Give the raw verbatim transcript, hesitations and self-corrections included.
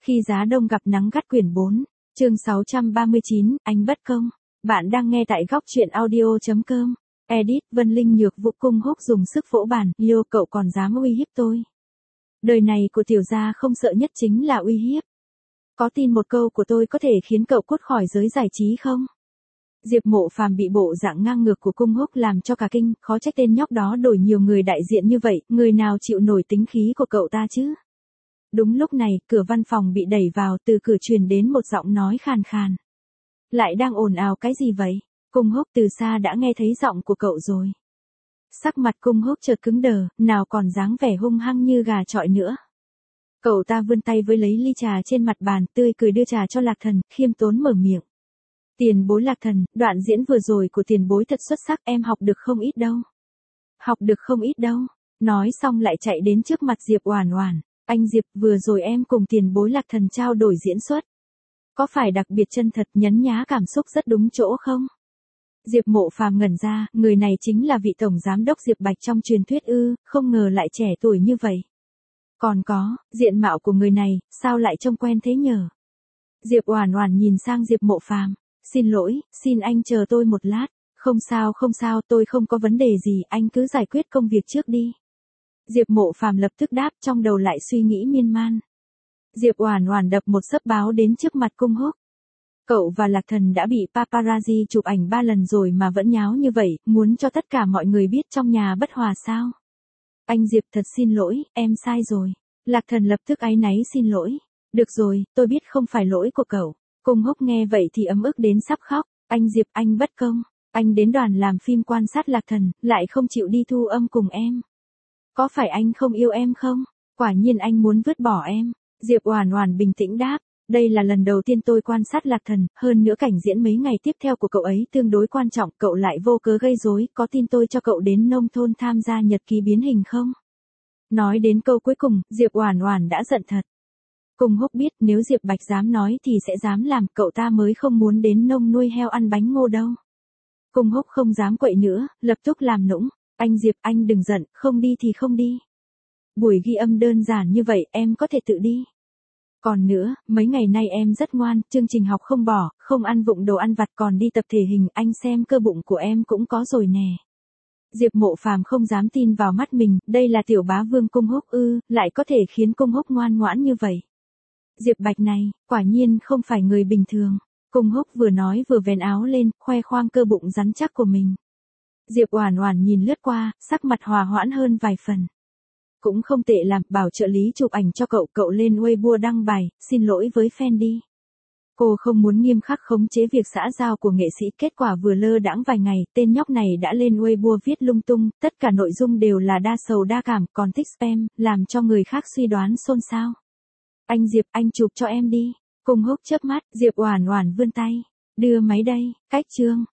Khi giá đông gặp nắng gắt quyển bốn, chương sáu trăm ba mươi chín, anh bất công. Bạn đang nghe tại góc truyện audio.com. Edit, Vân Linh Nhược Vũ Cung Húc dùng sức vỗ bàn, yêu cậu còn dám uy hiếp tôi. Đời này của tiểu gia không sợ nhất chính là uy hiếp. Có tin một câu của tôi có thể khiến cậu cút khỏi giới giải trí không? Diệp Mộ Phàm bị bộ dạng ngang ngược của Cung Húc làm cho cả kinh, khó trách tên nhóc đó đổi nhiều người đại diện như vậy, người nào chịu nổi tính khí của cậu ta chứ? Đúng lúc này, cửa văn phòng bị đẩy vào, từ cửa truyền đến một giọng nói khàn khàn. Lại đang ồn ào cái gì vậy? Cung Húc từ xa đã nghe thấy giọng của cậu rồi. Sắc mặt Cung Húc chợt cứng đờ, nào còn dáng vẻ hung hăng như gà chọi nữa. Cậu ta vươn tay với lấy ly trà trên mặt bàn, tươi cười đưa trà cho Lạc Thần, khiêm tốn mở miệng. Tiền bối Lạc Thần, đoạn diễn vừa rồi của tiền bối thật xuất sắc, em học được không ít đâu. Học được không ít đâu. Nói xong lại chạy đến trước mặt Diệp Oản Oản. Anh Diệp, vừa rồi em cùng tiền bối Lạc Thần trao đổi diễn xuất. Có phải đặc biệt chân thật, nhấn nhá cảm xúc rất đúng chỗ không? Diệp Mộ Phàm ngẩn ra, người này chính là vị tổng giám đốc Diệp Bạch trong truyền thuyết ư, không ngờ lại trẻ tuổi như vậy. Còn có, diện mạo của người này, sao lại trông quen thế nhờ? Diệp Oản Oản nhìn sang Diệp Mộ Phàm, xin lỗi, xin anh chờ tôi một lát. Không sao không sao, tôi không có vấn đề gì, anh cứ giải quyết công việc trước đi. Diệp Mộ Phàm lập tức đáp, trong đầu lại suy nghĩ miên man. Diệp Oản Oản đập một xấp báo đến trước mặt Cung Húc. Cậu và Lạc Thần đã bị paparazzi chụp ảnh ba lần rồi mà vẫn nháo như vậy, muốn cho tất cả mọi người biết trong nhà bất hòa sao? Anh Diệp thật xin lỗi, em sai rồi. Lạc Thần lập tức áy náy xin lỗi. Được rồi, tôi biết không phải lỗi của cậu. Cung Húc nghe vậy thì ấm ức đến sắp khóc. Anh Diệp, anh bất công. Anh đến đoàn làm phim quan sát Lạc Thần, lại không chịu đi thu âm cùng em. Có phải anh không yêu em không? Quả nhiên anh muốn vứt bỏ em. Diệp Oản Oản bình tĩnh đáp. Đây là lần đầu tiên tôi quan sát Lạc Thần, hơn nữa cảnh diễn mấy ngày tiếp theo của cậu ấy tương đối quan trọng, cậu lại vô cớ gây rối, có tin tôi cho cậu đến nông thôn tham gia nhật ký biến hình không? Nói đến câu cuối cùng, Diệp Oản Oản đã giận thật. Cung Húc biết nếu Diệp Bạch dám nói thì sẽ dám làm, cậu ta mới không muốn đến nông nuôi heo ăn bánh ngô đâu. Cung Húc không dám quậy nữa, lập tức làm nũng. Anh Diệp, anh đừng giận, không đi thì không đi. Buổi ghi âm đơn giản như vậy, em có thể tự đi. Còn nữa, mấy ngày nay em rất ngoan, chương trình học không bỏ, không ăn vụng đồ ăn vặt còn đi tập thể hình, anh xem cơ bụng của em cũng có rồi nè. Diệp Mộ Phàm không dám tin vào mắt mình, đây là tiểu bá vương Cung Húc ư, lại có thể khiến Cung Húc ngoan ngoãn như vậy. Diệp Bạch này, quả nhiên không phải người bình thường. Cung Húc vừa nói vừa vén áo lên, khoe khoang cơ bụng rắn chắc của mình. Diệp Oản Oản nhìn lướt qua, sắc mặt hòa hoãn hơn vài phần. Cũng không tệ làm, bảo trợ lý chụp ảnh cho cậu, cậu lên Weibo đăng bài, xin lỗi với fan đi. Cô không muốn nghiêm khắc khống chế việc xã giao của nghệ sĩ, kết quả vừa lơ đãng vài ngày, tên nhóc này đã lên Weibo viết lung tung, tất cả nội dung đều là đa sầu đa cảm, còn thích spam, làm cho người khác suy đoán xôn xao. Anh Diệp, anh chụp cho em đi. Cung Húc chớp mắt, Diệp Oản Oản vươn tay, đưa máy đây, cách chương.